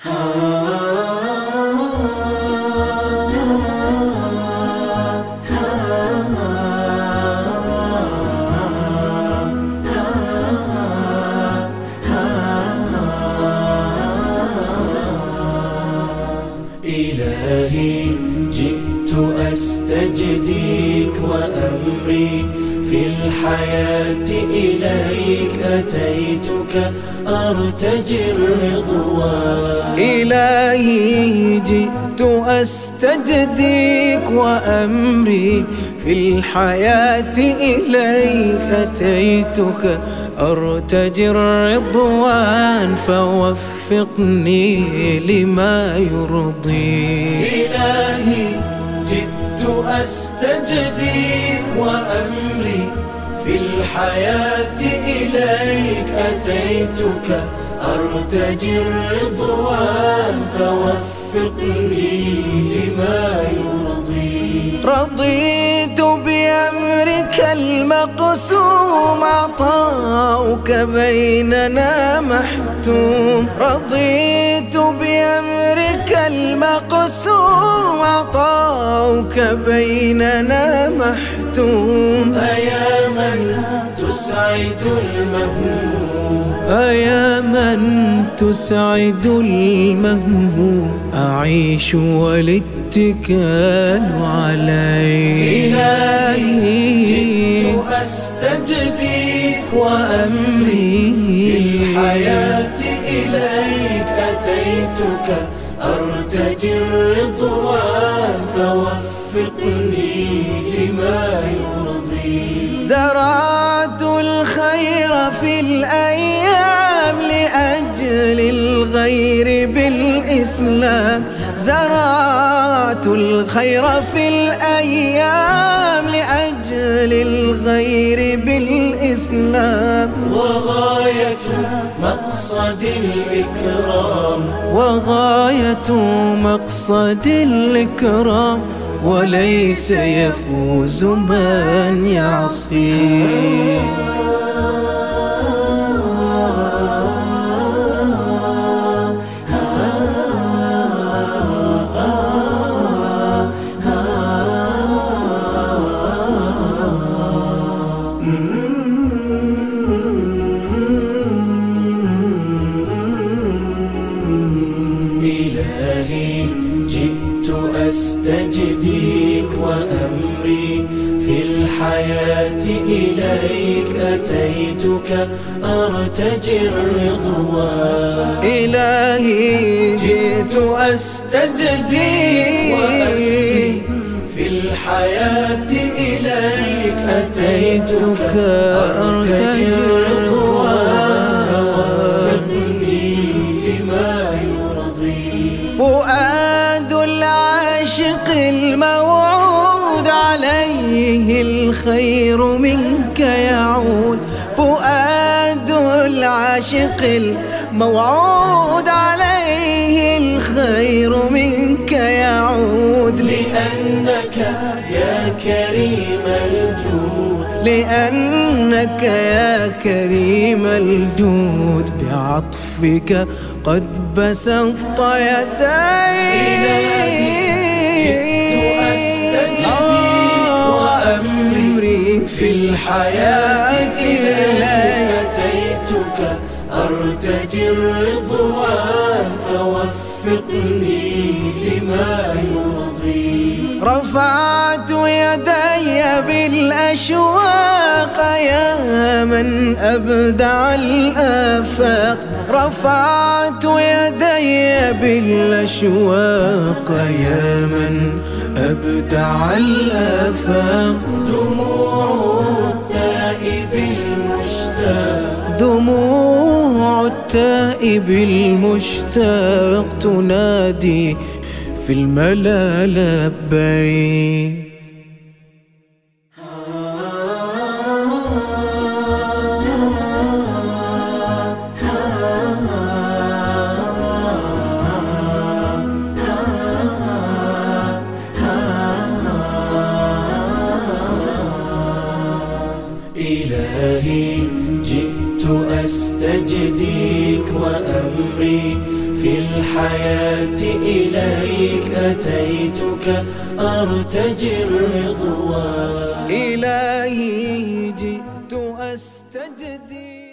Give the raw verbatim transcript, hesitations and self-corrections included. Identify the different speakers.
Speaker 1: إلهي جئت أستجديك وأمري في الحياة إليك أتيتك أرتجي الرضوان.
Speaker 2: إلهي جئت أستجديك وأمري في الحياة إليك أتيتك أرتجي الرضوان، فوفقني لما يرضيك.
Speaker 1: إلهي جئت أستجديك وأمري في الحياة إليك أتيتك أرتجي الرضوان، فوفقني لما يرضيك.
Speaker 2: رضيت بأمرك المقسوم، عطاؤك بيننا محتوم. رضيت بأمرك المقسوم، عطاؤك بيننا محتوم.
Speaker 1: أيا من تسعد المهموم،
Speaker 2: أيا من تسعد المهموم، أعيش والاتكال عليك.
Speaker 1: إلهي جئت أستجديك وأمري في الحياة إليك أتيتك أرتجي الرضوان، فوفقني لما يرضيك.
Speaker 2: زرعت الخير في الأيام لأجل الغير بالإسلام. زرعت الخير في الأيام لأجل الغير بالإسلام.
Speaker 1: وغاية مقصد الإكرام،
Speaker 2: وغاية مقصد الإكرام، وليس يفوز من يعصي.
Speaker 1: إلهي جئت أستجديك وأمري في الحياة إليك أتيتك أرتجي الرضوان.
Speaker 2: إلهي جئت أستجديك
Speaker 1: وأمري في الحياة إليك أتيتك أرتجي الرضوان، فوفقني لما يرضيك.
Speaker 2: فؤاد العاشق الموعود عليه الخير منك يعود. فؤاد العاشق الموعود عليه الخير منك يعود.
Speaker 1: لأنك يا كريم الجود،
Speaker 2: لأنك يا كريم الجود بعطفك قد بسطت يديك.
Speaker 1: جئت أستجديك وأمري في الحياة إليك أتيتك أرتجي الرضوان، فوفقني لما يرضيك.
Speaker 2: رفعت يدي بالأشواق يا من أبدع الآفاق. رفعت يدي بالأشواق يا من أبدع الآفاق.
Speaker 1: دموع التائب المشتاق،
Speaker 2: دموع التائب المشتاق تنادي في الملا لبيك.
Speaker 1: إلهي جئت أستجديك وأمري في الحياة إليك أتيتك أرتجي الرضوان.
Speaker 2: إلهي جئت أستجدي